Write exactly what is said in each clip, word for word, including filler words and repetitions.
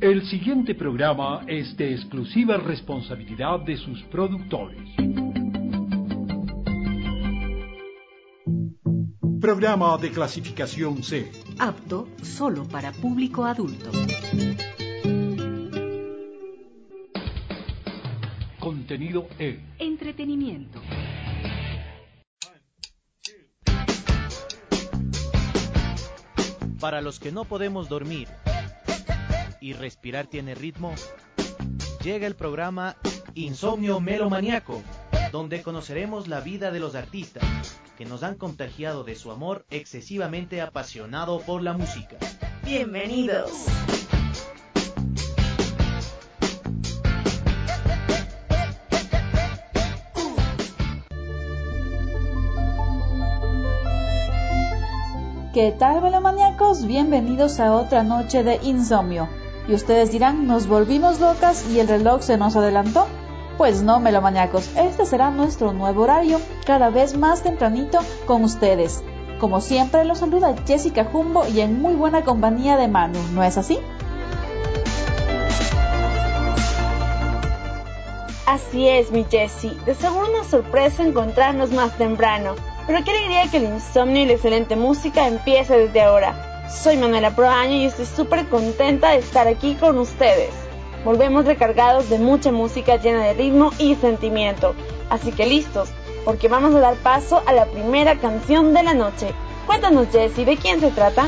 El siguiente programa es de exclusiva responsabilidad de sus productores. Programa de clasificación C. Apto solo para público adulto. Contenido E. Entretenimiento. Para los que no podemos dormir y respirar tiene ritmo, llega el programa Insomnio Melomaniaco, donde conoceremos la vida de los artistas que nos han contagiado de su amor excesivamente apasionado por la música. ¡Bienvenidos! ¿Qué tal, melomaniacos? Bienvenidos a otra noche de insomnio. Y ustedes dirán, ¿nos volvimos locas y el reloj se nos adelantó? Pues no, melomaniacos, este será nuestro nuevo horario, cada vez más tempranito con ustedes. Como siempre, los saluda Jessica Jumbo y en muy buena compañía de Manu, ¿no es así? Así es, mi Jessie. De seguro una sorpresa encontrarnos más temprano. Pero qué alegría que el insomnio y la excelente música empiece desde ahora. Soy Manuela Proaño y estoy súper contenta de estar aquí con ustedes. Volvemos recargados de mucha música llena de ritmo y sentimiento. Así que listos, porque vamos a dar paso a la primera canción de la noche. Cuéntanos, Jessie, ¿de quién se trata?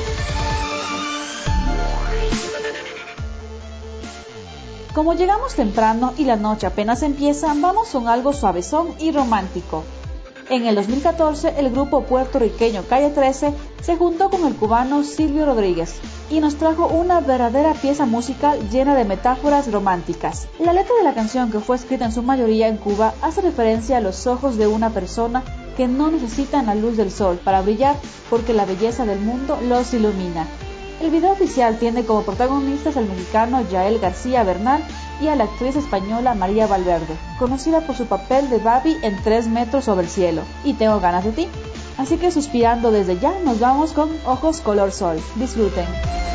Como llegamos temprano y la noche apenas empieza, vamos con algo suavezón y romántico. En el dos mil catorce, el grupo puertorriqueño Calle trece se juntó con el cubano Silvio Rodríguez y nos trajo una verdadera pieza musical llena de metáforas románticas. La letra de la canción, que fue escrita en su mayoría en Cuba, hace referencia a los ojos de una persona que no necesitan la luz del sol para brillar porque la belleza del mundo los ilumina. El video oficial tiene como protagonistas al mexicano Yael García Bernal y a la actriz española María Valverde, conocida por su papel de Babi en Tres metros sobre el cielo, y Tengo ganas de ti. Así que suspirando desde ya, nos vamos con Ojos color sol. Disfruten.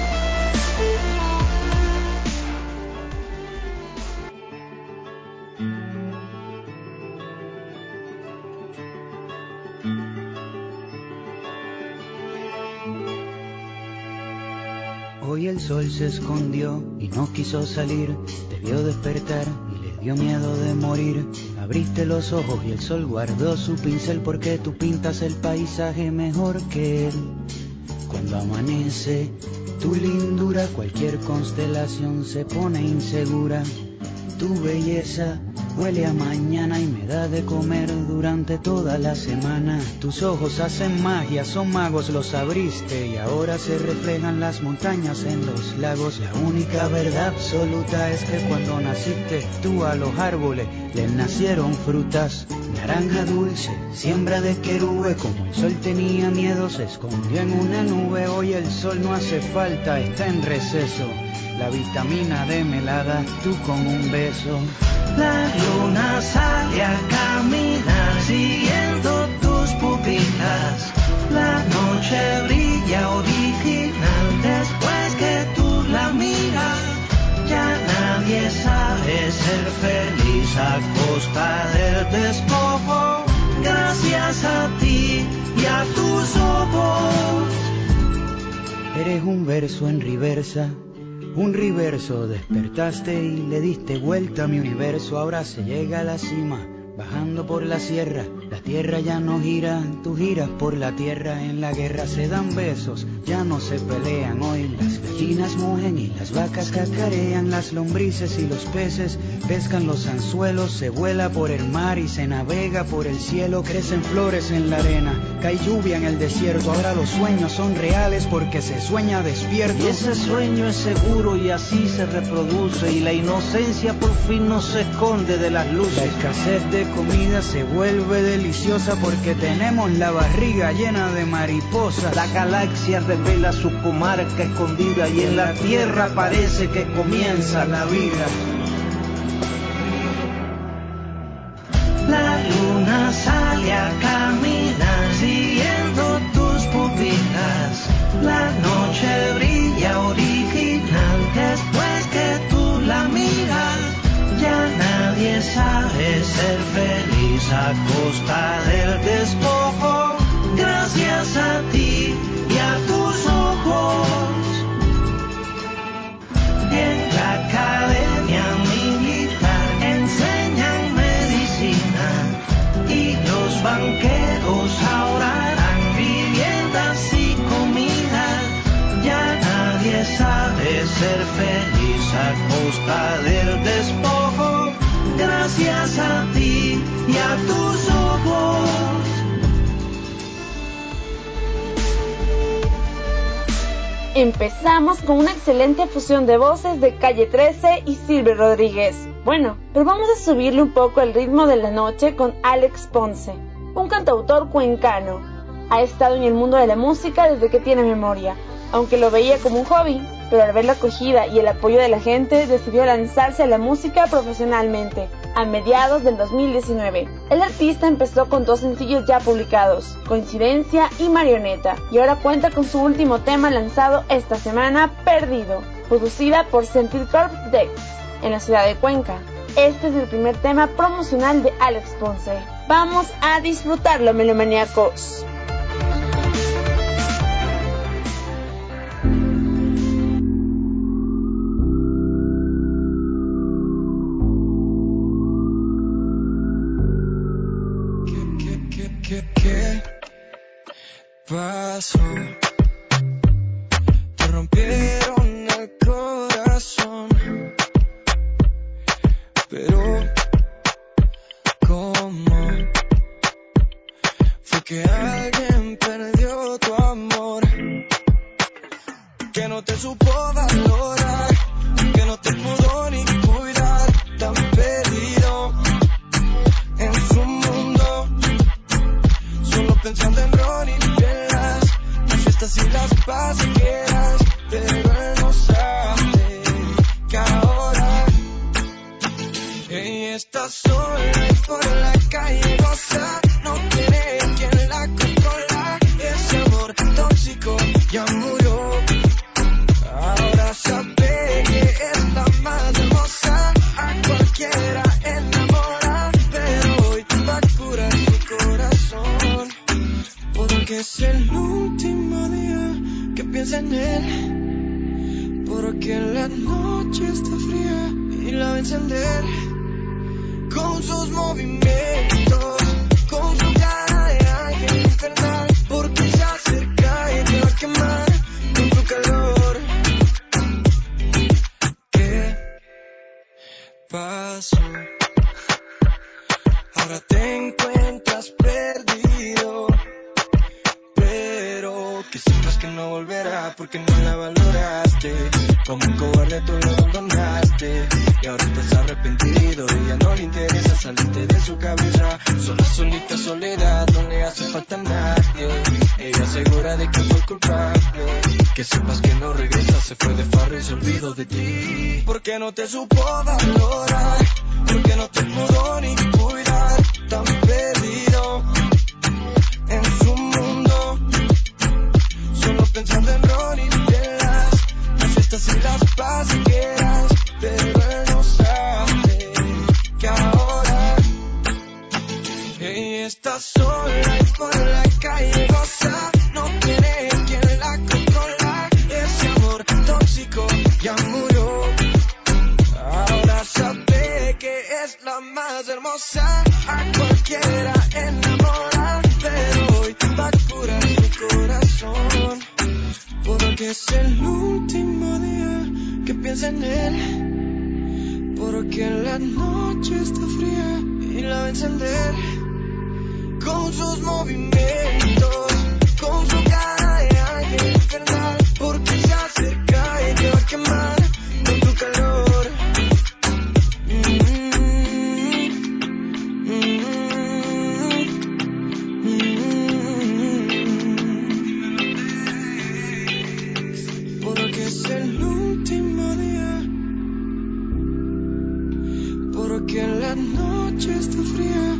Hoy el sol se escondió y no quiso salir, te vio despertar y le dio miedo de morir. Abriste los ojos y el sol guardó su pincel porque tú pintas el paisaje mejor que él. Cuando amanece tu lindura, cualquier constelación se pone insegura. Tu belleza huele a mañana y me da de comer durante toda la semana. Tus ojos hacen magia, son magos, los abriste y ahora se reflejan las montañas en los lagos. La única verdad absoluta es que cuando naciste tú a los árboles les nacieron frutas. Naranja dulce, siembra de querube, como el sol tenía miedo se escondió en una nube. Hoy el sol no hace falta, está en receso. La vitamina D me la das tú con un beso. La luna sale a caminar siguiendo tus pupilas. La noche brilla original después que tú la miras. Ya nadie sabe ser feliz a costa del despojo. Gracias a ti y a tus ojos. Eres un verso en reversa. Un reverso, despertaste y le diste vuelta a mi universo. Ahora se llega a la cima, bajando por la sierra. La tierra ya no gira, tú giras por la tierra. En la guerra se dan besos, ya no se pelean. Hoy las gallinas mugen y las vacas cacarean. Las lombrices y los peces pescan los anzuelos. Se vuela por el mar y se navega por el cielo. Crecen flores en la arena, cae lluvia en el desierto. Ahora los sueños son reales porque se sueña despierto. Y ese sueño es seguro y así se reproduce. Y la inocencia por fin no se esconde de las luces. La escasez de comida se vuelve deliciosa porque tenemos la barriga llena de mariposas. La galaxia revela su comarca escondida y en la tierra parece que comienza la vida. La luna sale a caminar siguiendo tus pupilas. La noche brilla original después feliz a costa del despojo, gracias a ti y a tus ojos. En la academia militar enseñan medicina y los banqueros ahora harán viviendas y comida. Ya nadie sabe ser feliz a costa del despojo, gracias a ti y a tus ojos. Empezamos con una excelente fusión de voces de Calle trece y Silvio Rodríguez. Bueno, pero vamos a subirle un poco el ritmo de la noche con Alex Ponce, un cantautor cuencano. Ha estado en el mundo de la música desde que tiene memoria, aunque lo veía como un hobby, pero al ver la acogida y el apoyo de la gente decidió lanzarse a la música profesionalmente, a mediados del dos mil diecinueve. El artista empezó con dos sencillos ya publicados, Coincidencia y Marioneta, y ahora cuenta con su último tema lanzado esta semana, Perdido, producida por Sentir Corp Dex, en la ciudad de Cuenca. Este es el primer tema promocional de Alex Ponce. Vamos a disfrutarlo, melomaníacos. ¿Qué pasó? Te rompieron el corazón, pero ¿cómo? Fue que alguien perdió tu amor, que no te supo valorar, que no te pudo ni cuidar, tan perdido en su mundo, solo pensando en Ron y velas, las fiestas y las pasajeras, pero él no sabe que ahora ella está sola y por la calle goza, no tiene quien la controla, ese amor tóxico ya murió, ahora sabe que es la más hermosa, a cualquiera enamora, pero hoy va a curar su corazón, porque es el último día que piensa en él, porque la noche está fría y la va a encender con sus movimientos, con su cara de ángel infernal, porque se acerca y te va a quemar con su calor. ¿Qué pasó? Ahora te encuentras perdido, pero que sepas que no volverá porque no la valoraste, como un cobarde tú lo abandonaste y ahora estás arrepentido y ya no le interesa salirte de su cabeza, sola, solita, soledad, no le hace falta a nadie, ella segura de que fue culpable, que sepas que no regresa, se fue de farra y se olvidó de ti, porque no te supo valorar, porque no te pudo ni cuidar, tan perdido en su mundo, solo pensando en Ron y velas, las fiestas y las pasajeras, pero él no sabe que ahora ella está sola y por la calle goza, no tiene quien la controla, ese amor tóxico ya murió, ahora sabe que es la más hermosa, a cualquiera enamora, pero hoy va a curar su corazón, porque es el último día que piensa en él, porque la noche está fría y la va a encender con sus movimientos, con su cara de ángel infernal, porque se acerca y te va a quemar con tu calor. Mm-hmm. Mm-hmm. Porque es el último día, porque la noche está fría.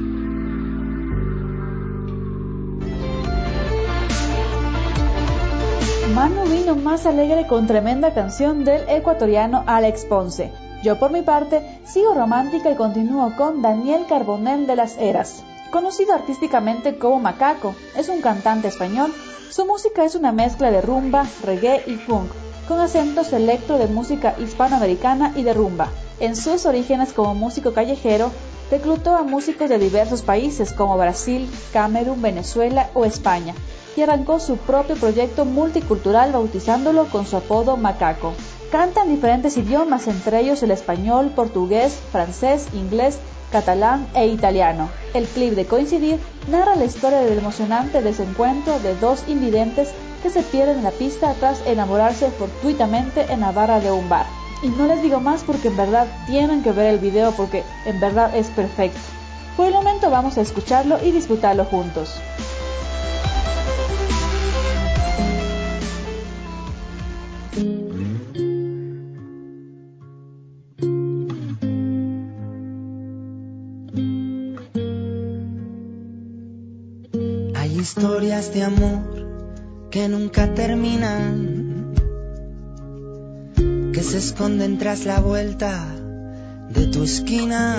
Manu vino más alegre con tremenda canción del ecuatoriano Alex Ponce. Yo por mi parte sigo romántica y continúo con Daniel Carbonell de Las Heras. conocido artísticamente como Macaco. Es un cantante español. Su música es una mezcla de rumba, reggae y funk, con acentos electro de música hispanoamericana y de rumba. En sus orígenes como músico callejero, reclutó a músicos de diversos países como Brasil, Camerún, Venezuela o España, y arrancó su propio proyecto multicultural bautizándolo con su apodo Macaco. Canta en diferentes idiomas, entre ellos el español, portugués, francés, inglés, catalán e italiano. El clip de Coincidir narra la historia del emocionante desencuentro de dos invidentes que se pierden en la pista tras enamorarse fortuitamente en la barra de un bar. Y no les digo más porque en verdad tienen que ver el video porque en verdad es perfecto. Por el momento vamos a escucharlo y disfrutarlo juntos. Hay historias de amor que nunca terminan, que se esconden tras la vuelta de tu esquina,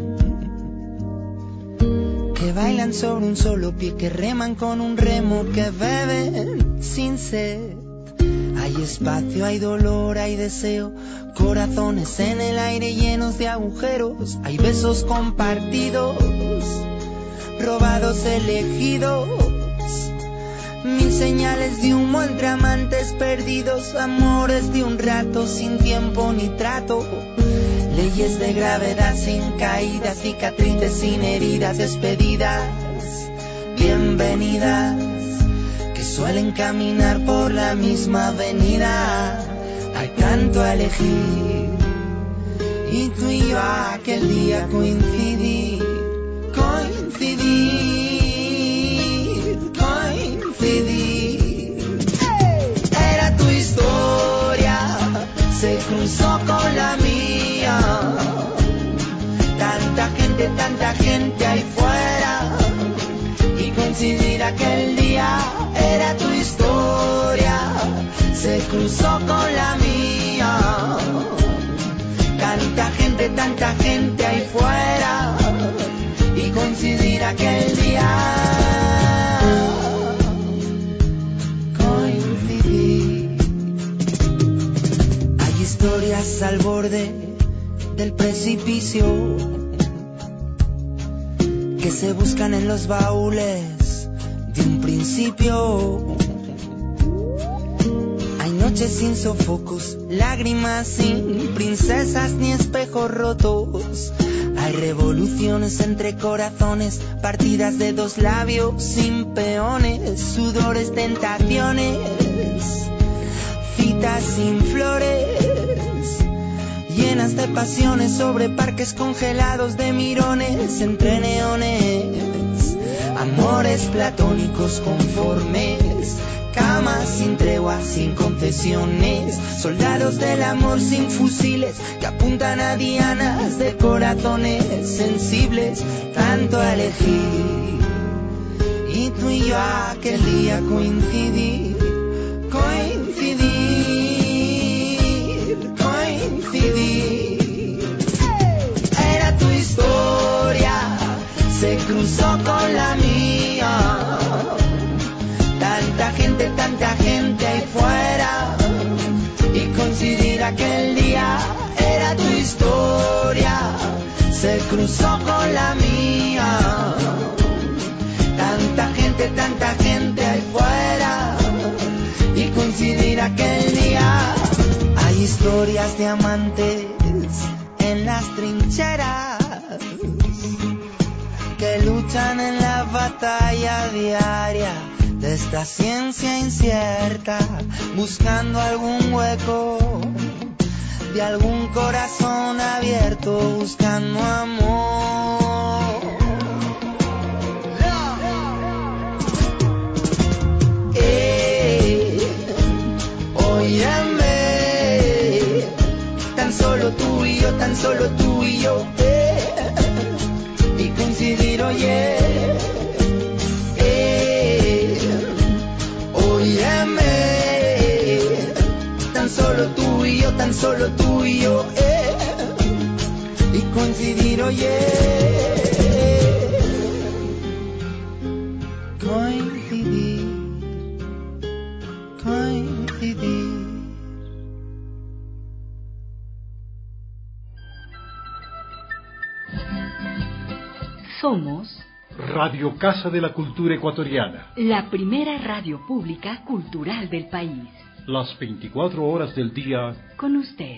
que bailan sobre un solo pie, que reman con un remo, que beben sin sed. Hay espacio, hay dolor, hay deseo, corazones en el aire llenos de agujeros. Hay besos compartidos, robados, elegidos, mil señales de humo entre amantes perdidos, amores de un rato sin tiempo ni trato, leyes de gravedad sin caídas, cicatrices sin heridas, despedidas, bienvenidas, que suelen caminar por la misma avenida. Hay tanto a elegir y tú y yo aquel día coincidí. Coincidir, coincidir. Era tu historia, se cruzó con la mía. Tanta gente, tanta gente ahí fuera. Y coincidir aquel día. Era tu historia, se cruzó con la mía. Tanta gente, tanta gente ahí fuera. Y coincidir aquel día. Coincidir. Hay historias al borde del precipicio que se buscan en los baúles de un principio. Hay noches sin sofocos, lágrimas sin princesas ni espejos rotos. Hay revoluciones entre corazones, partidas de dos labios sin peones, sudores, tentaciones, citas sin flores, llenas de pasiones sobre parques congelados de mirones entre neones, amores platónicos conformes, camas sin tregua, sin concesiones, soldados del amor sin fusiles que apuntan a dianas de corazones sensibles, tanto a elegir. Y tú y yo aquel día coincidí, coincidir, coincidir. Era tu historia, se cruzó con la mía. Tanta gente, tanta gente ahí fuera. Y coincidir aquel día. Era tu historia, se cruzó con la mía. Tanta gente, tanta gente ahí fuera. Y coincidir aquel día. Hay historias de amantes en las trincheras que luchan en la batalla diaria de esta ciencia incierta, buscando algún hueco de algún corazón abierto, buscando amor. Eh, óyeme, tan solo tú y yo, tan solo tú y yo, eh, y coincidir, oye. Tan solo tú y yo, tan solo tú y yo, eh, y coincidir, oye. Somos Radio Casa de la Cultura Ecuatoriana, la primera radio pública cultural del país. Las veinticuatro horas del día con usted.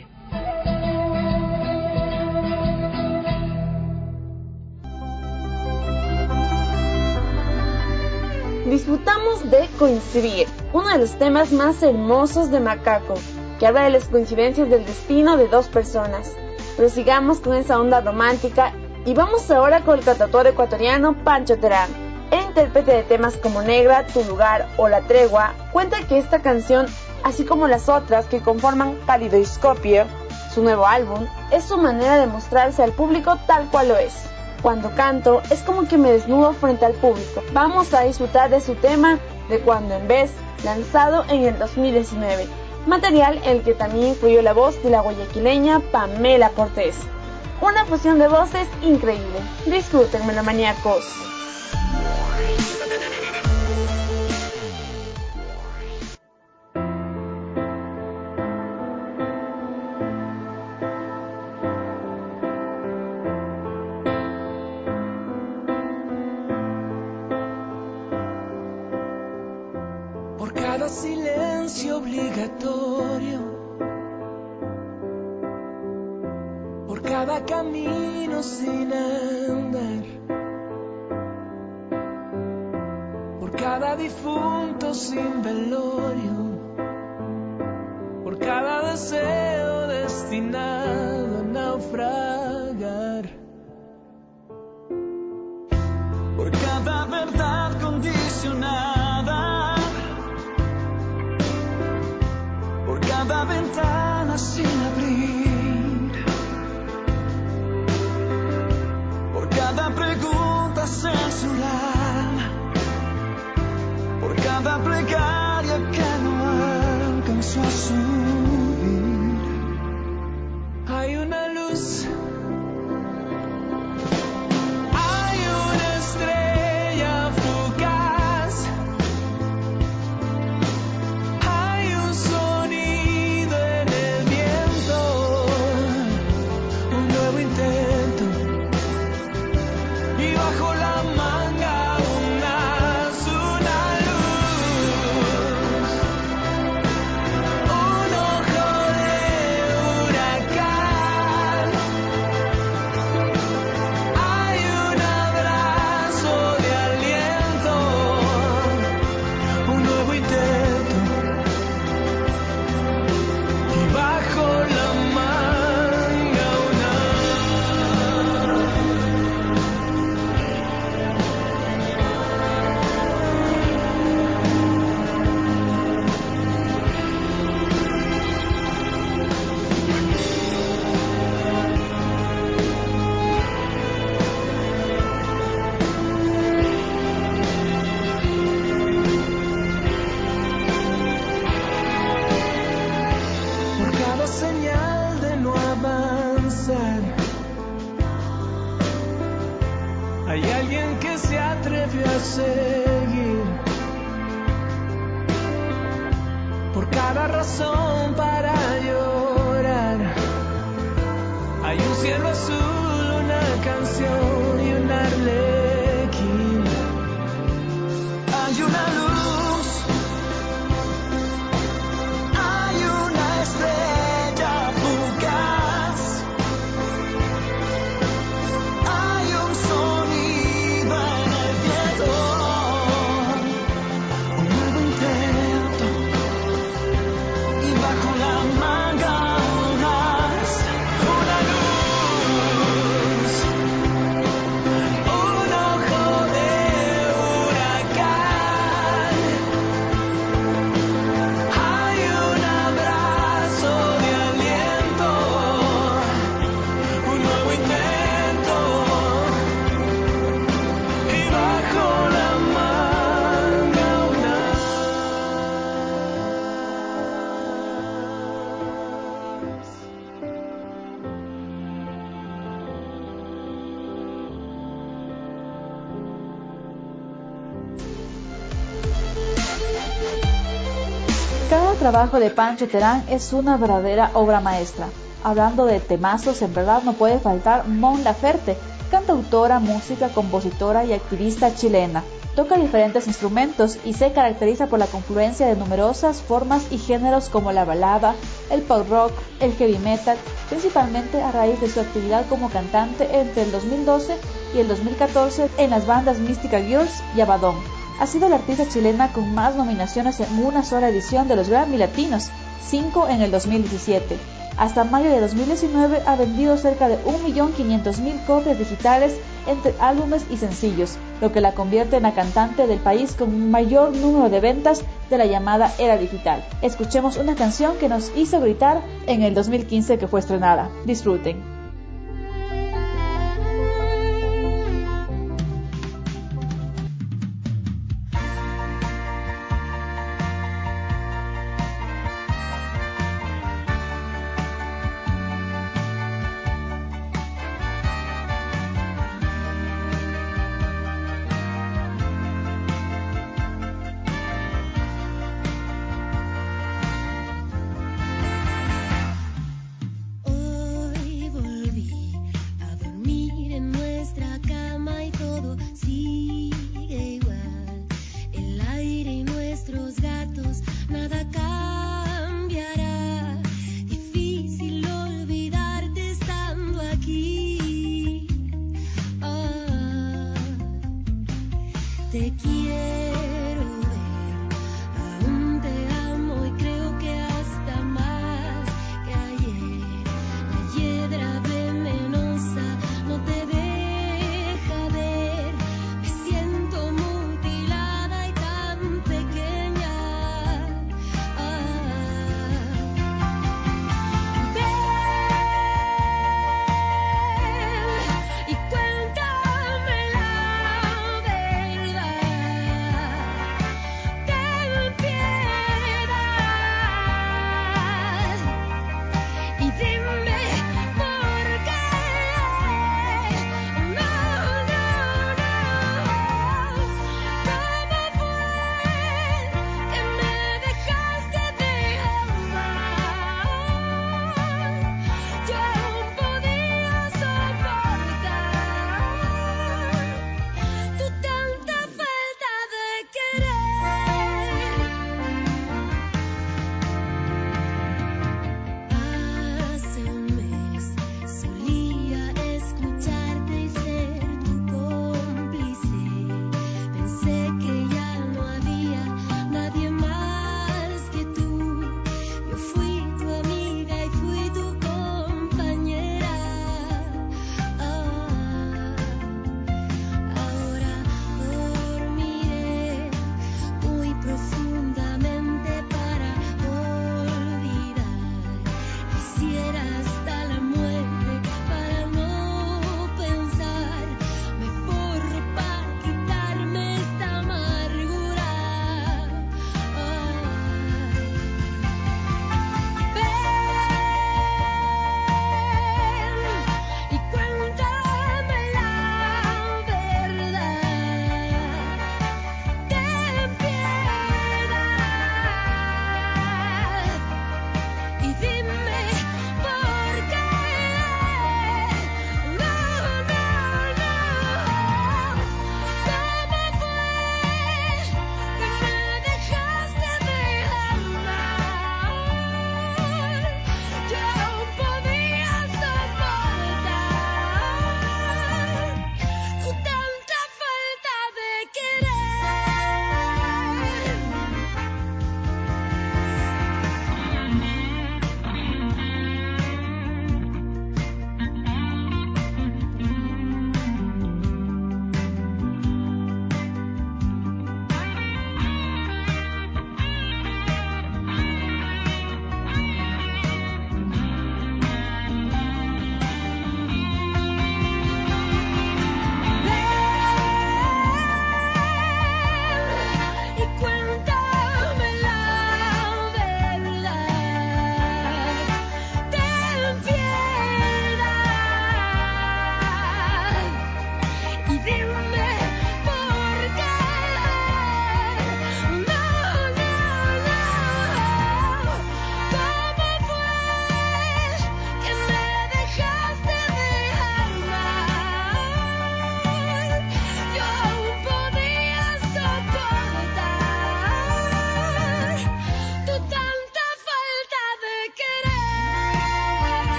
Disfrutamos de Coincidir, uno de los temas más hermosos de Macaco, que habla de las coincidencias del destino de dos personas. Pero sigamos con esa onda romántica y vamos ahora con el cantautor ecuatoriano Pancho Terán. El intérprete de temas como Negra, Tu Lugar o La Tregua cuenta que esta canción, así como las otras que conforman Caleidoscopio, su nuevo álbum, es su manera de mostrarse al público tal cual lo es. Cuando canto, es como que me desnudo frente al público. Vamos a disfrutar de su tema de Cuando en Vez, lanzado en el dos mil diecinueve. Material en el que también incluyó la voz de la guayaquileña Pamela Cortés. Una fusión de voces increíble. Disfruten, melomaniacos. Por cada silencio obligatorio, por cada camino sin andar, por cada difunto sin velorio, por cada deseo destinado a naufragar, por cada verdad condicionada, por cada ventana sin abrir, por cada pregunta censurada, por cada plegaria que no alcanzó a subir. Hay una luz, hay una estrella fugaz, hay un sonido en el viento, un nuevo intento, y bajo la manga un as, una luz, un ojo de huracán, hay un abrazo de aliento, un nuevo intento, y bajo la manga un as. Por cada señal de no avanzar, hay alguien que se atrevió a seguir. Por cada razón para llorar, hay un cielo azul, una canción y un arlequín. Hay una luz, hay una estrella fugaz, hay un sonido en el viento, un nuevo intento, y bajo la manga un as, una luz, un ojo de huracán, hay un abrazo de aliento, un nuevo intento, y bajo la manga un as. Cada trabajo de Pancho Terán es una verdadera obra maestra. Hablando de temazos, en verdad no puede faltar Mon Laferte, cantautora, música, compositora y activista chilena. Toca diferentes instrumentos y se caracteriza por la confluencia de numerosas formas y géneros como la balada, el pop rock, el heavy metal, principalmente a raíz de su actividad como cantante entre el dos mil doce y el dos mil catorce en las bandas Mística Girls y Abaddon. Ha sido la artista chilena con más nominaciones en una sola edición de los Grammy Latinos, cinco en el dos mil diecisiete. Hasta mayo de dos mil diecinueve ha vendido cerca de un millón quinientas mil copias digitales entre álbumes y sencillos, lo que la convierte en la cantante del país con mayor número de ventas de la llamada era digital. Escuchemos una canción que nos hizo gritar en el dos mil quince que fue estrenada. Disfruten. Te quiero ver, aún te amo y creo que hasta más que ayer. La hiedra venenosa no te deja ver. Me siento mutilada y tan pequeña. Ah, ven y cuéntame la verdad. Ten piedad y dime por qué. No, no, no. ¿Cómo fue que me dejaste de amar? Yo aún podía soportar tu tanta falta de querer. Hace un mes solía escucharte y ser tu cómplice. Pensé que ya no había nadie más que tú. Yo fui tu amiga y fui tu compañera. Ah, ahora dormiré muy profundamente para olvidar. Quisiera hasta la muerte para no pensar. Me borro para quitarme esta amargura. Ah, ven y cuéntame la verdad. Ten piedad y dime por qué.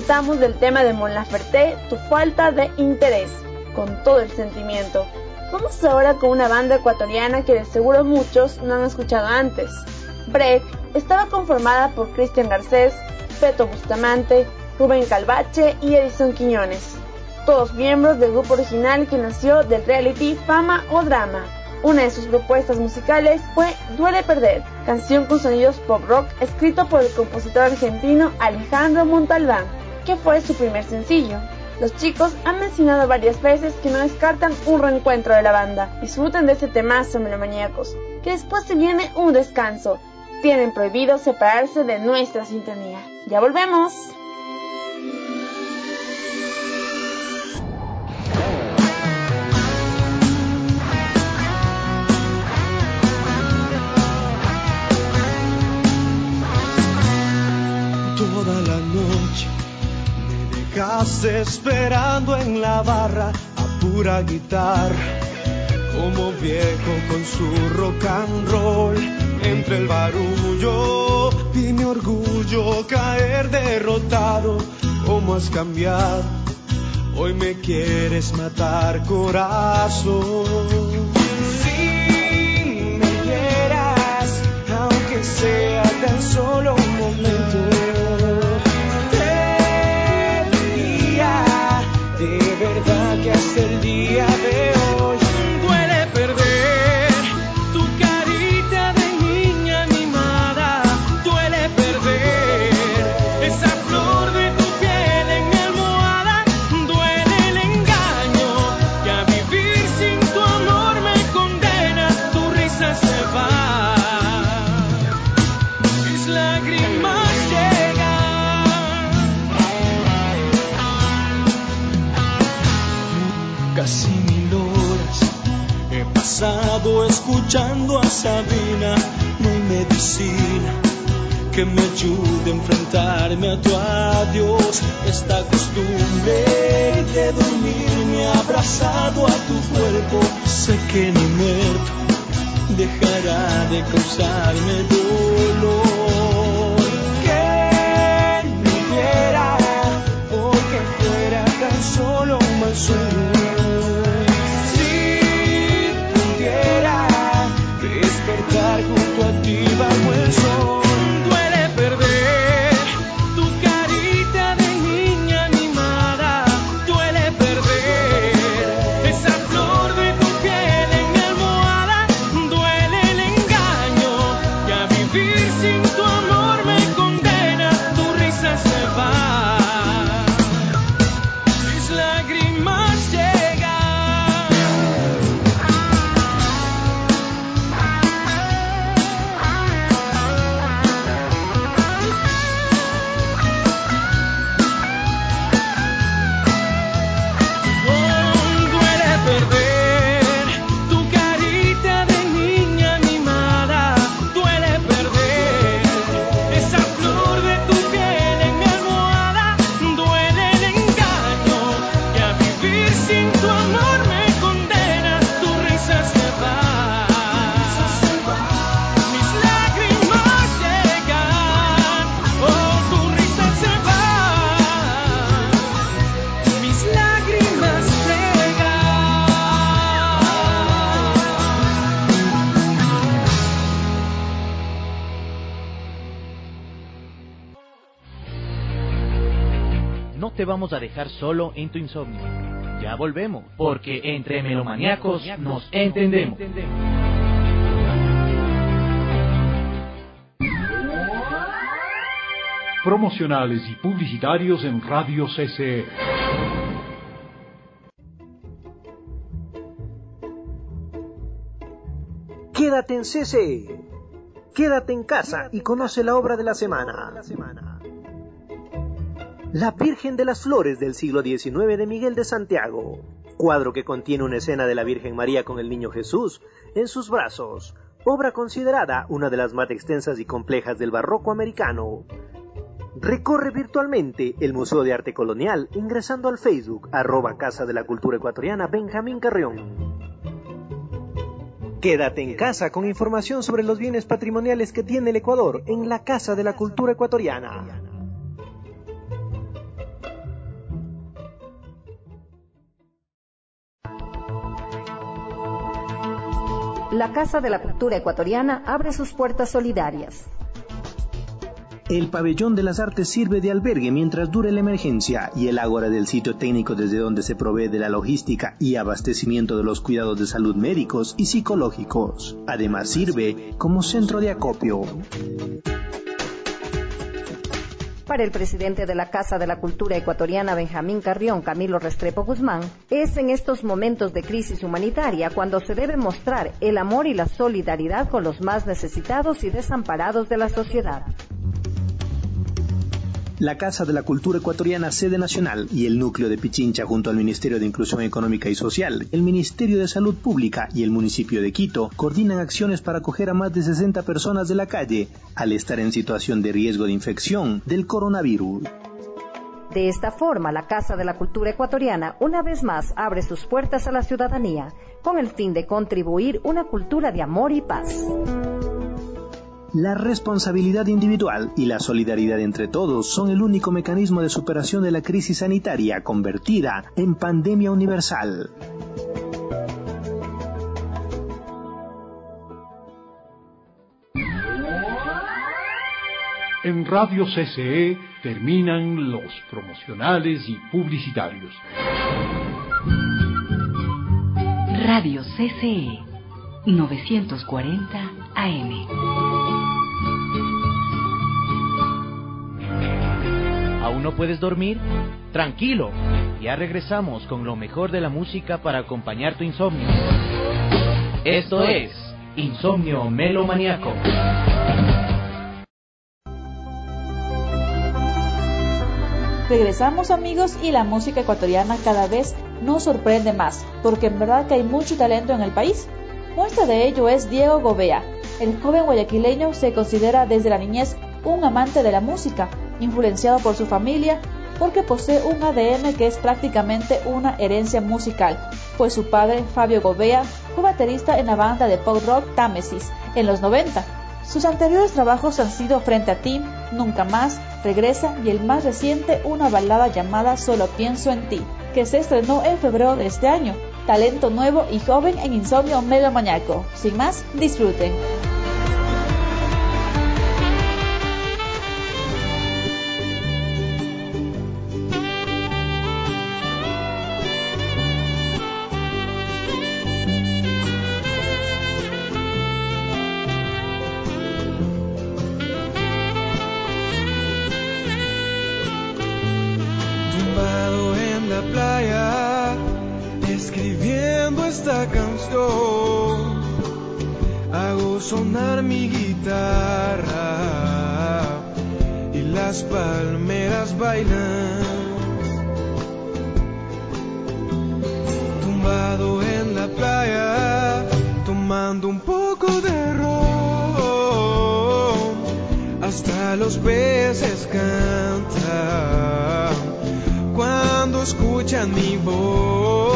disfrutamos del tema de Mon Laferte, Tu falta de interés, con todo el sentimiento. Vamos ahora con una banda ecuatoriana que de seguro muchos no han escuchado antes. Break estaba conformada por Cristian Garcés, Peto Bustamante, Rubén Calvache y Edison Quiñones, todos miembros del grupo original que nació del reality Fama o Drama. Una de sus propuestas musicales fue Duele Perder, canción con sonidos pop rock escrito por el compositor argentino Alejandro Montalbán, que fue su primer sencillo. Los chicos han mencionado varias veces que no descartan un reencuentro de la banda. Disfruten de este temazo, melomaníacos, que después se viene un descanso. Tienen prohibido separarse de nuestra sintonía. ¡Ya volvemos! Toda la noche me dejaste esperando en la barra a pura guitarra, como viejo con su rock and roll. Entre el barullo vi mi orgullo caer derrotado. ¿Cómo has cambiado? Hoy me quieres matar, corazón. Si me quieras, aunque sea tan solo un momento, te diría de verdad que hasta el día de hoy duele perder tu carita de niña mimada, duele perder esa flor de tu piel en mi almohada, duele el engaño que a vivir sin tu amor me condena, tu risa se va. Casi mil horas he pasado escuchando a Sabina. No hay medicina que me ayude a enfrentarme a tu adiós. Esta costumbre de dormirme abrazado a tu cuerpo, sé que ni muerto dejará de causarme dolor. Que me diera, porque fuera tan solo un mal sueño. Despertar junto a ti bajo el sol. Duele perder tu carita de niña mimada, duele perder esa flor de tu piel en mi almohada, duele el engaño que a vivir sin tu amor me condena, tu risa se va, mis lágrimas llegan. No te vamos a dejar solo en tu insomnio. Ya volvemos, porque entre melomaníacos nos entendemos. Promocionales y publicitarios en Radio C C E. Quédate en C C E. Quédate en casa y conoce la obra de la semana. La Virgen de las Flores del siglo diecinueve de Miguel de Santiago, cuadro que contiene una escena de la Virgen María con el Niño Jesús en sus brazos, obra considerada una de las más extensas y complejas del barroco americano. Recorre virtualmente el Museo de Arte Colonial ingresando al Facebook arroba Casa de la Cultura Ecuatoriana Benjamín Carrión. Quédate en casa con información sobre los bienes patrimoniales que tiene el Ecuador en la Casa de la Cultura Ecuatoriana. la Casa de la Cultura Ecuatoriana abre sus puertas solidarias. El Pabellón de las Artes sirve de albergue mientras dure la emergencia y el ágora del sitio técnico desde donde se provee de la logística y abastecimiento de los cuidados de salud médicos y psicológicos. Además sirve como centro de acopio. Para el presidente de la Casa de la Cultura Ecuatoriana, Benjamín Carrión, Camilo Restrepo Guzmán, es en estos momentos de crisis humanitaria cuando se debe mostrar el amor y la solidaridad con los más necesitados y desamparados de la sociedad. La Casa de la Cultura Ecuatoriana, sede nacional, y el núcleo de Pichincha junto al Ministerio de Inclusión Económica y Social, el Ministerio de Salud Pública y el municipio de Quito coordinan acciones para acoger a más de sesenta personas de la calle al estar en situación de riesgo de infección del coronavirus. De esta forma, la Casa de la Cultura Ecuatoriana una vez más abre sus puertas a la ciudadanía con el fin de contribuir una cultura de amor y paz. La responsabilidad individual y la solidaridad entre todos son el único mecanismo de superación de la crisis sanitaria convertida en pandemia universal. En Radio C C E terminan los promocionales y publicitarios. Radio C C E novecientos cuarenta A M. ¿Aún no puedes dormir? Tranquilo, ya regresamos con lo mejor de la música para acompañar tu insomnio. Esto es Insomnio Melomaniaco. Regresamos, amigos, y la música ecuatoriana cada vez nos sorprende más, porque en verdad que hay mucho talento en el país. Muestra de ello es Diego Gobea. El joven guayaquileño se considera desde la niñez un amante de la música, influenciado por su familia, porque posee un A D N que es prácticamente una herencia musical, pues su padre, Fabio Gobea, fue baterista en la banda de pop rock Támesis en los noventa. Sus anteriores trabajos han sido Frente a ti, Nunca más, Regresa y el más reciente, una balada llamada Solo pienso en ti, que se estrenó en febrero de este año. Talento nuevo y joven en Insomnio Melomaniaco. Sin más, disfruten. Canción, hago sonar mi guitarra y las palmeras bailan. Tumbado en la playa, tomando un poco de ron, hasta los peces cantan cuando escuchan mi voz.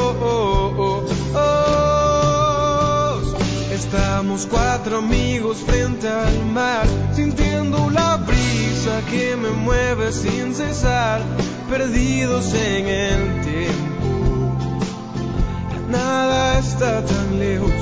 Estamos cuatro amigos frente al mar, sintiendo la brisa que me mueve sin cesar, perdidos en el tiempo. Nada está tan lejos.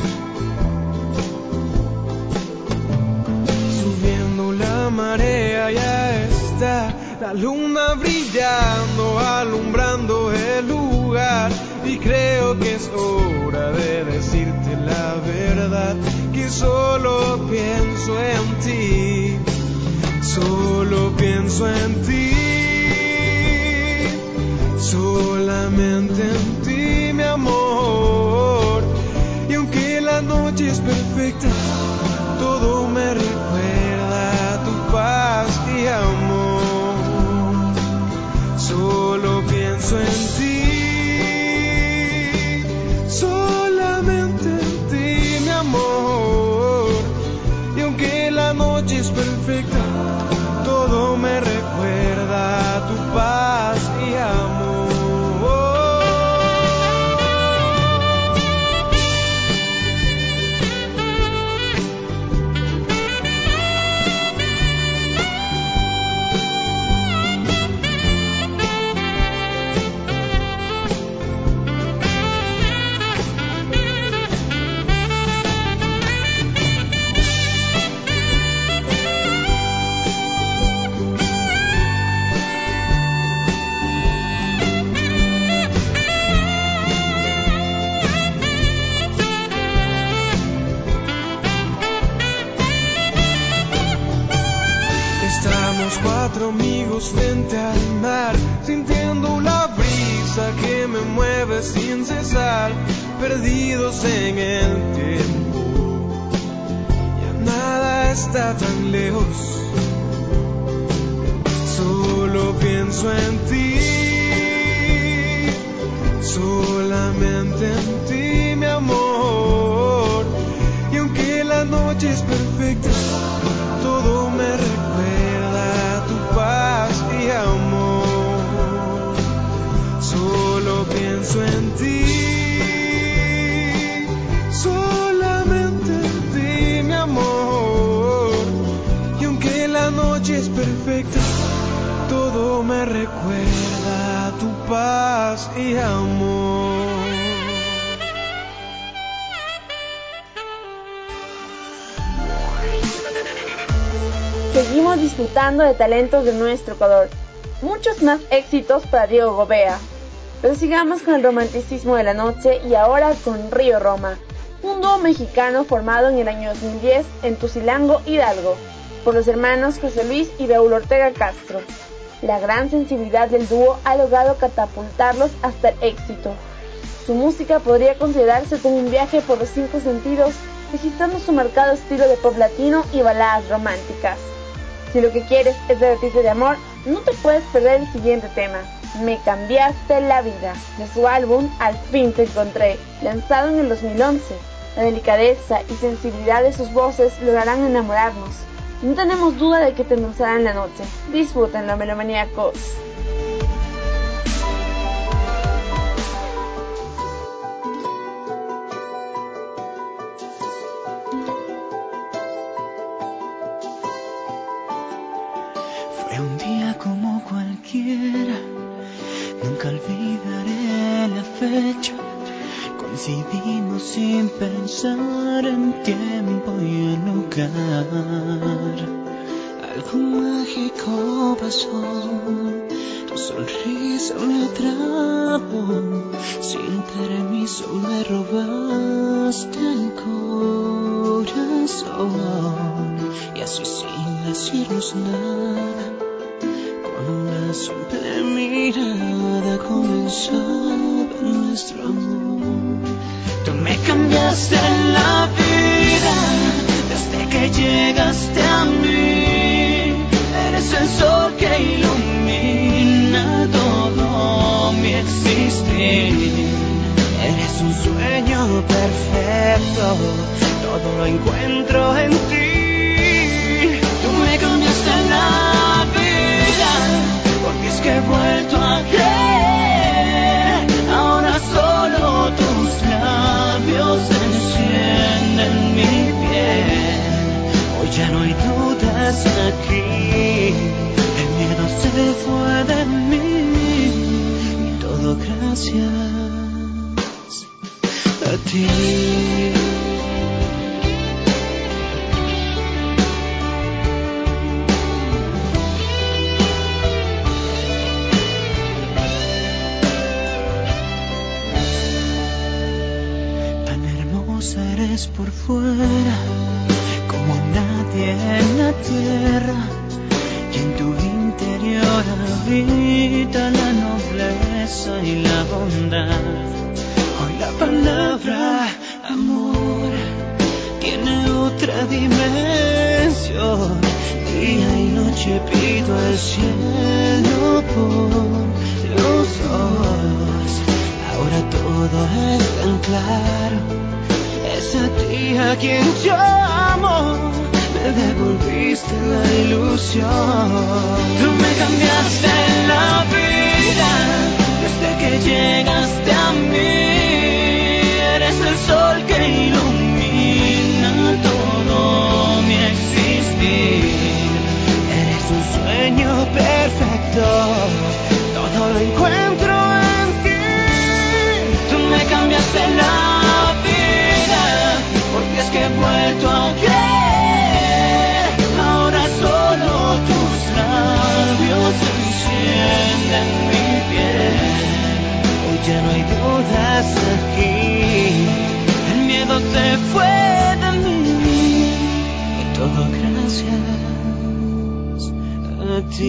Subiendo la marea ya está la luna brillando, alumbrando el lugar. Y creo que es hora de decirte la verdad, que solo pienso en ti, solo pienso en ti, solamente en ti, mi amor. Y aunque la noche es perfecta, todo me recuerda a tu paz y amor. Solo pienso en ti, solamente en ti, mi amor. Y aunque la noche es perfecta, todo me recuerda a tu paz y amor. cuatro amigos frente al mar, sintiendo la brisa que me mueve sin cesar, perdidos en el tiempo. Ya nada está tan lejos, solo pienso en ti, solamente en ti, mi amor. Y aunque la noche es perfecta, todo me recuerda a tu paz y amor. Solo pienso en ti, solamente en ti, mi amor. Y aunque la noche es perfecta, todo me recuerda a tu paz y amor. Seguimos disfrutando de talentos de nuestro Ecuador. Muchos más éxitos para Diego Gobea. Pero sigamos con el romanticismo de la noche y ahora con Río Roma, un dúo mexicano formado en el año dos mil diez en Tucilango, Hidalgo, por los hermanos José Luis y Raúl Ortega Castro. La gran sensibilidad del dúo ha logrado catapultarlos hasta el éxito. Su música podría considerarse como un viaje por los cinco sentidos, registrando su marcado estilo de pop latino y baladas románticas. Si lo que quieres es divertirte de amor, no te puedes perder el siguiente tema, Me cambiaste la vida, de su álbum Al fin te encontré, lanzado en el dos mil once. La delicadeza y sensibilidad de sus voces lograrán enamorarnos. No tenemos duda de que te endulzarán la noche. Disfrútenlo, melomaníacos. Fue un día como cualquiera, nunca olvidaré la fecha. Coincidimos sin pensar en tiempo y en lugar. Algo mágico pasó, tu sonrisa me atrapó. Sin permiso me robaste el corazón. Y así sin decirnos nada, con una simple mirada comenzaba nuestro amor. Tú me cambiaste la vida desde que llegaste a mí. Eres el sol que ilumina todo mi existir. Eres un sueño perfecto, todo lo encuentro en ti. Tú me cambiaste la vida, porque es que he vuelto a creer. Ahora solo tus labios encienden mi piel. Hoy ya no hay dudas aquí, el miedo se fue de mí. Y todo gracias a ti. Eres por fuera como nadie en la tierra, y en tu interior habita la nobleza y la bondad. Hoy la palabra amor tiene otra dimensión. Día y noche pido al cielo por los dos. Ahora todo es tan claro. Es a ti a quien yo amo, me devolviste la ilusión. Tú me cambiaste la vida desde que llegaste a mí. Eres el sol que ilumina todo mi existir. Eres un sueño perfecto, todo lo encuentro en ti. Tú me cambiaste la porque es que he vuelto a creer. Ahora solo tus labios encienden mi piel. Hoy ya no hay dudas aquí, el miedo se fue de mí. Y todo gracias a ti.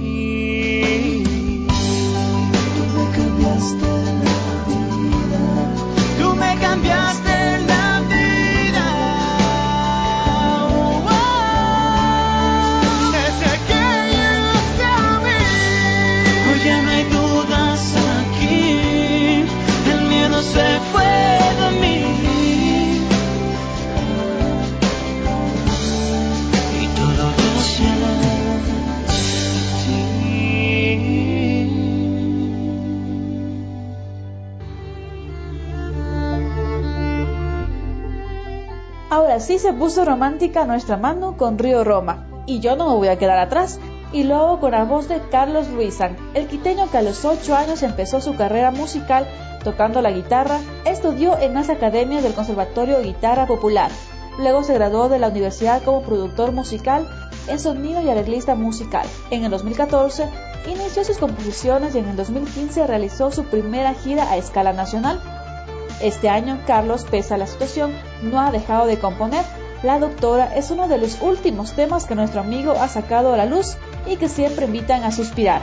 Ahora sí se puso romántica nuestra Manu con Río Roma, y yo no me voy a quedar atrás, y lo hago con la voz de Carlos Ruizan, el quiteño que a los ocho años empezó su carrera musical tocando la guitarra, estudió en las academias del Conservatorio de Guitarra Popular, luego se graduó de la universidad como productor musical en sonido y arreglista musical. En el dos mil catorce inició sus composiciones y en el dos mil quince realizó su primera gira a escala nacional. Este año, Carlos, pese a la situación, no ha dejado de componer. La Doctora es uno de los últimos temas que nuestro amigo ha sacado a la luz y que siempre invitan a suspirar.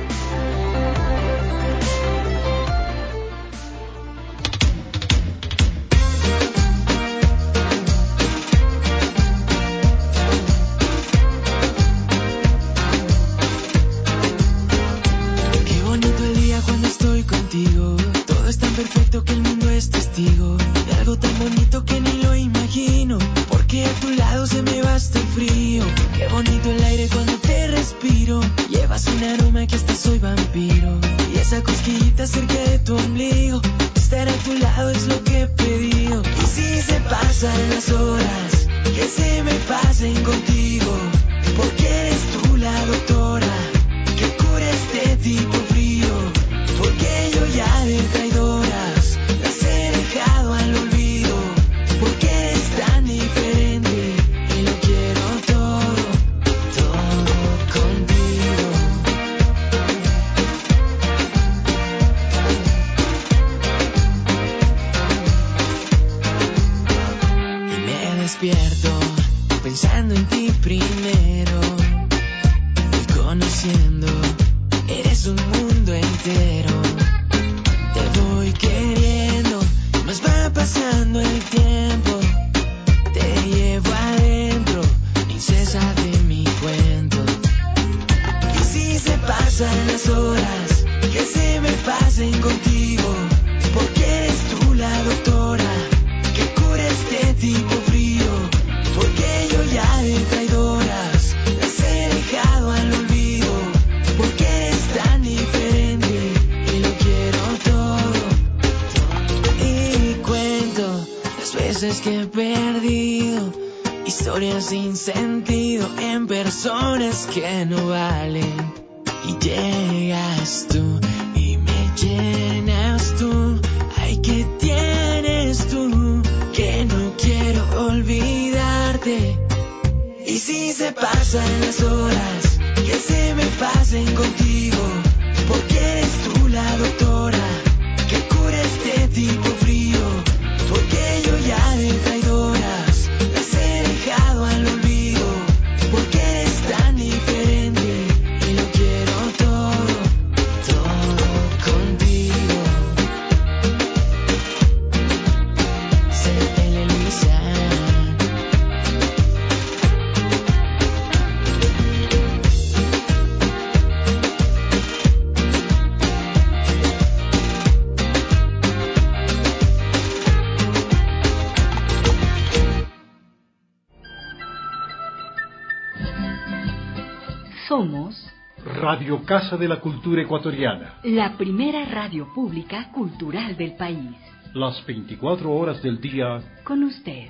Qué bonito el día cuando estoy contigo. Todo es tan perfecto que el mundo es testigo de algo tan bonito que ni lo imagino, porque a tu lado se me va hasta el frío. Qué bonito el aire cuando te respiro, llevas un aroma que hasta soy vampiro, y esa cosquillita cerca de tu ombligo, estar a tu lado es lo que he pedido. Y si se pasan las horas, que se me pasen contigo, porque eres tú la doctora que cura este tipo frío, porque yo ya de traidoras las he dejado al olvido, porque eres tan diferente y lo quiero todo, todo contigo. Y me despierto pensando en ti primero, y conociendo, eres un mundo entero. Te voy queriendo, nos va pasando el tiempo, te llevo adentro, princesa de mi cuento. Y si se pasan las horas, que se me pasen contigo, porque eres tú la doctora que cura este tipo frío, porque yo ya de traidoras las he dejado al olvido, porque eres tan diferente y lo quiero todo. Y cuento las veces que he perdido, historias sin sentido en personas que no valen, y llegas tú y me llenas tú. Ay, ¿qué tienes tú que no quiero olvidarte? Y si se pasan las horas, que se me pasen contigo, porque eres tú la doctora que cura este tipo frío, porque yo ya de traidoras las he dejado al olvido, porque eres tan diferente y lo quiero todo, todo contigo. Celia Luisa. Somos Radio Casa de la Cultura Ecuatoriana. la primera radio pública cultural del país. Las veinticuatro horas del día. Con usted.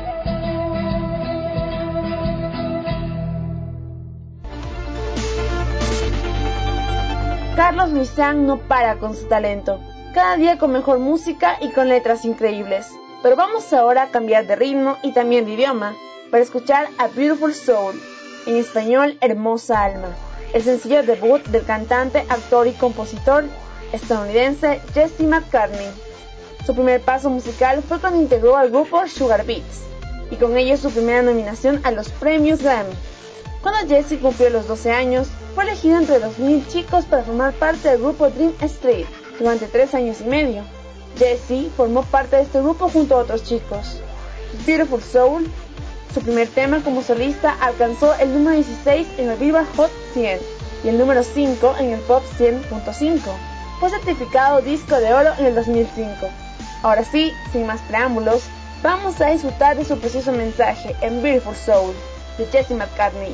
Carlos Ruizan no para con su talento, cada día con mejor música y con letras increíbles. Pero vamos ahora a cambiar de ritmo y también de idioma, para escuchar a Beautiful Soul, en español Hermosa Alma, el sencillo debut del cantante, actor y compositor estadounidense Jesse McCartney. Su primer paso musical fue cuando integró al grupo Sugar Beats, y con ello su primera nominación a los premios Grammy. Cuando Jesse cumplió los doce años, fue elegido entre dos mil chicos para formar parte del grupo Dream Street durante tres años y medio. Jessie formó parte de este grupo junto a otros chicos. Beautiful Soul, su primer tema como solista, alcanzó el número dieciséis en el Billboard Hot cien y el número cinco en el Pop cien punto cinco. Fue certificado disco de oro en el dos mil cinco. Ahora sí, sin más preámbulos, vamos a disfrutar de su precioso mensaje en Beautiful Soul de Jesse McCartney.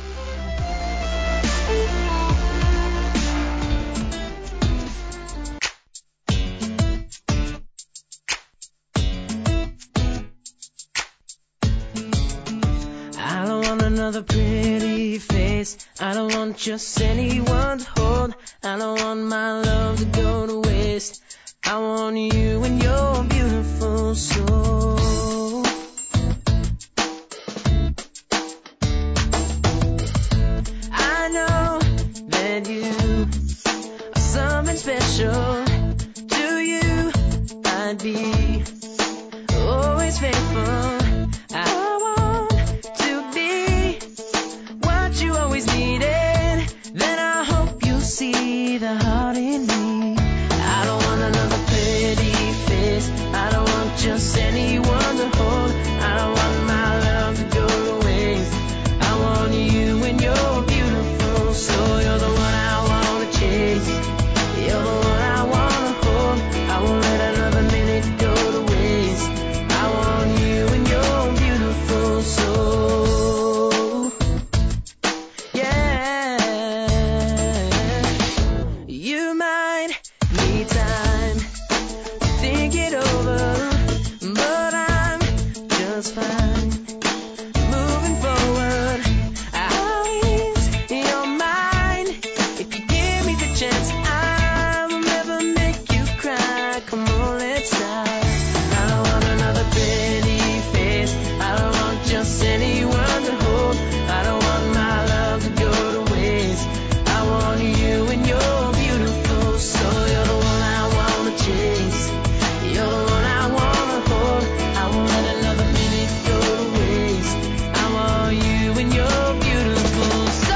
I don't want another pretty face. I don't want just anyone to hold. I don't want my love to go to waste. I want you and your beautiful soul. I know that you are something special. To you, I'd be always faithful. I want to be what you always needed. Then I hope you see the heart in me. I don't want another pretty face. I don't want just anyone to hold. I don't want my love to go to waste. I want you and your beautiful soul. You're the one I wanna chase. You're the one I wanna hold. I won't let another minute go to waste. I want you and your beautiful soul. Yeah. You might need time to think it over, but I'm just fine moving forward. I'll ease your mind if you give me the chance. I will never make you cry. Come on, let's start. I don't want another pretty face. I don't want just anyone to hold. I don't want my love to go to waste. I want you and your beautiful soul. You're the one I wanna chase. You're the one I wanna hold. I won't let another minute go to waste. I want you and your beautiful soul.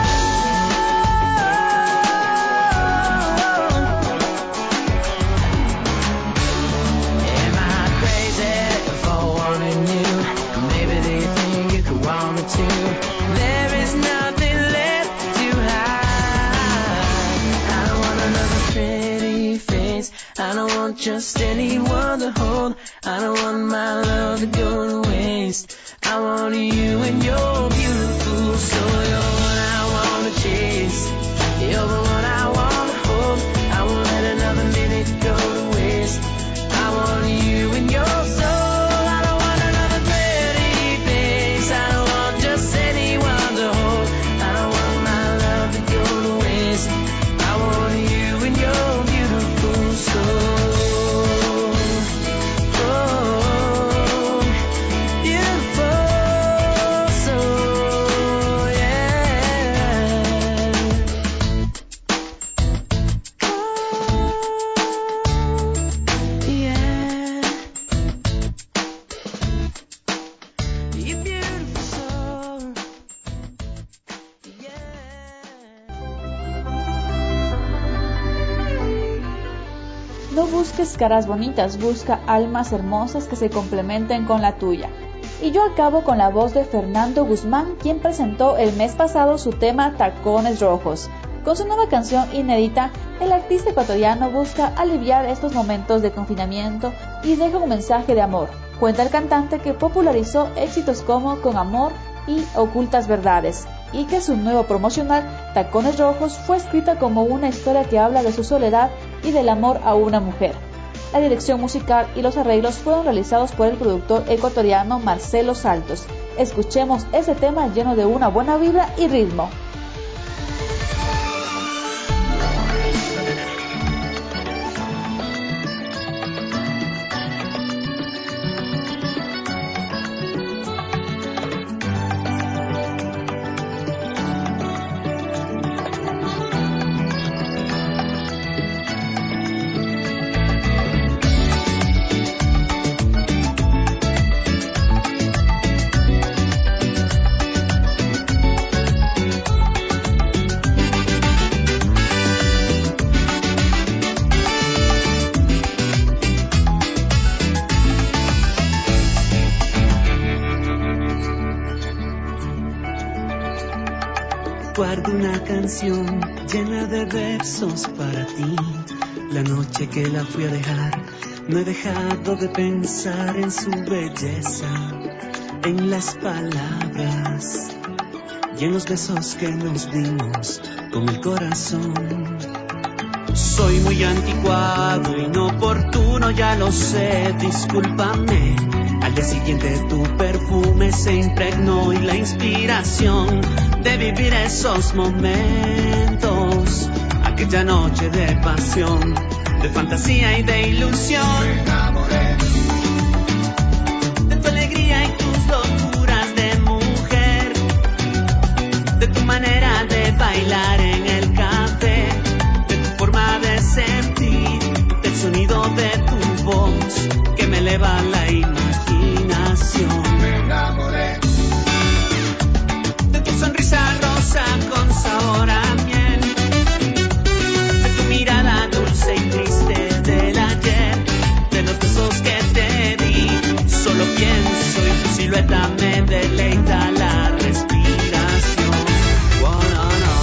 Am I crazy for wanting you? Maybe they think you could want me too. There is nothing left to hide. I don't want another pretty face. I don't want just anyone to hold. I don't want my love to go to waste. I want you and your beautiful soul. You're the one I wanna chase. You're the one I wanna hold. I won't let another minute go to waste. I want you and your soul. I don't want another pretty face. I don't want just anyone to hold. I don't want my love to go to waste. I want you and your beautiful soul. Oh, beautiful soul, yeah. Oh, yeah. You beautiful soul, yeah. No busques caras bonitas, busca almas hermosas que se complementen con la tuya. Y yo acabo con la voz de Fernando Guzmán, quien presentó el mes pasado su tema Tacones Rojos. Con su nueva canción inédita, el artista ecuatoriano busca aliviar estos momentos de confinamiento y deja un mensaje de amor. Cuenta el cantante que popularizó éxitos como Con Amor y Ocultas Verdades, y que su nuevo promocional, Tacones Rojos, fue escrita como una historia que habla de su soledad y del amor a una mujer. La dirección musical y los arreglos fueron realizados por el productor ecuatoriano Marcelo Saltos. Escuchemos ese tema lleno de una buena vibra y ritmo. guardo una canción llena de versos para ti. La noche que la fui a dejar, no he dejado de pensar en su belleza, en las palabras y en los besos que nos dimos con el corazón. Soy muy anticuado, inoportuno, ya lo sé, discúlpame. Al día siguiente tu perfume se impregnó y la inspiración de vivir esos momentos, aquella noche de pasión, de fantasía y de ilusión. Me enamoré de tu alegría y tus locuras de mujer, de tu manera de bailar en el café, de tu forma de sentir, del sonido de tu voz que me eleva la imaginación. Me enamoré de tu sonrisa rosa con sabor a miel, de tu mirada dulce y triste del ayer, de los besos que te di. Solo pienso y tu silueta me deleita la respiración. Oh, no,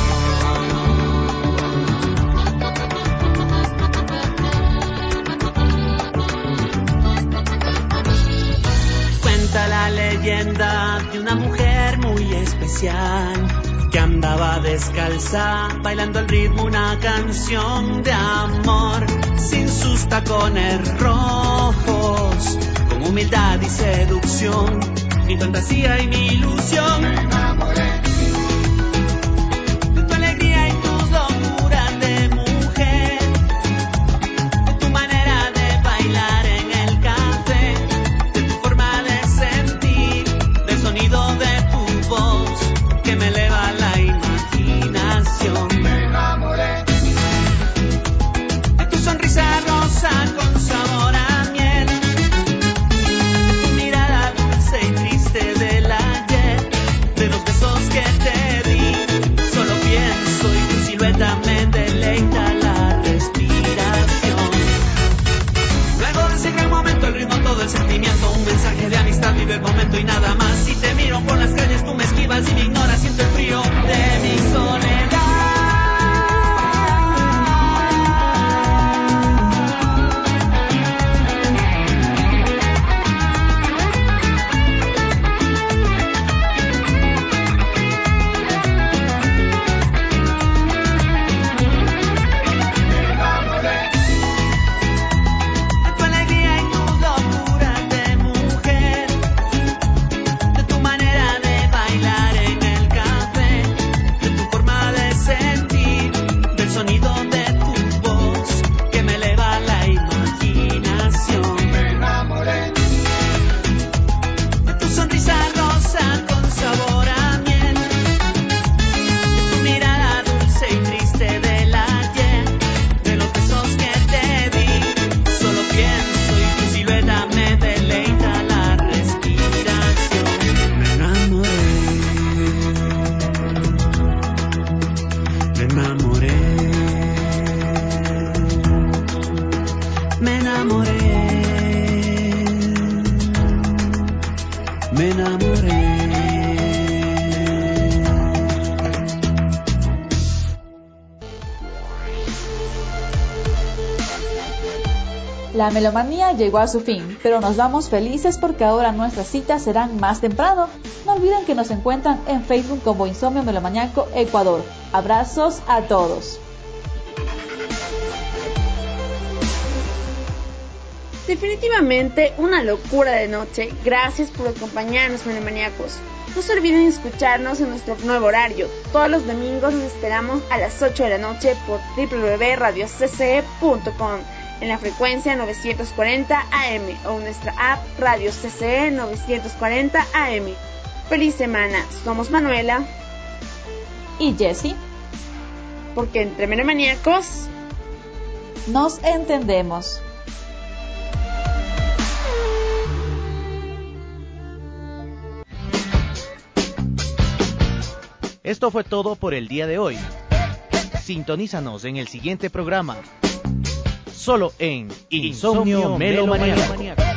no. Cuenta la leyenda de una mujer muy especial que andaba descalza, bailando al ritmo una canción de amor, sin sus tacones rojos, con humildad y seducción, mi fantasía y mi ilusión. Me enamoré de tu alegría y tus locuras de mujer, de tu manera de bailar en el café, de tu forma de sentir, del sonido de tu voz que me eleva la imaginación. Me enamoré de tu sonrisa rosa con sabor a miel, de tu mirada dulce y triste del ayer, de los besos que te di. Solo pienso y tu silueta me deleita la respiración. Luego de ese gran momento, el ritmo, todo el sentimiento, un mensaje de amistad, vive el momento y nada más. Si te miro por las calles, tú me esquivas y me ignoras, siento el frío de mi soledad. De tu alegría y tus locuras de mujer, de tu manera de bailar en el café, de tu forma de sentir, del sonido de tu voz que me eleva la imaginación. Me enamoré de tu sonrisa rosa con sabor a miel, de tu mirada dulce y triste del ayer, de los besos que te di. Solo pienso y tu silueta me deleita la respiración. Me enamoré, me enamoré, me enamoré, me enamoré. La melomanía llegó a su fin, pero nos vamos felices porque ahora nuestras citas serán más temprano. No olviden que nos encuentran en Facebook como Insomnio Melomaniaco Ecuador. Abrazos a todos. Definitivamente una locura de noche. Gracias por acompañarnos, melomaniacos. No se olviden escucharnos en nuestro nuevo horario. Todos los domingos nos esperamos a las ocho de la noche por doble u doble u doble u punto radio c c e punto com en la frecuencia novecientos cuarenta A M o en nuestra app Radio C C E novecientos cuarenta A M. Feliz semana. Somos Manuela y Jessie, porque entre melomaniacos nos entendemos. Esto fue todo por el día de hoy. Sintonízanos en el siguiente programa, solo en Insomnio Melomaniaco.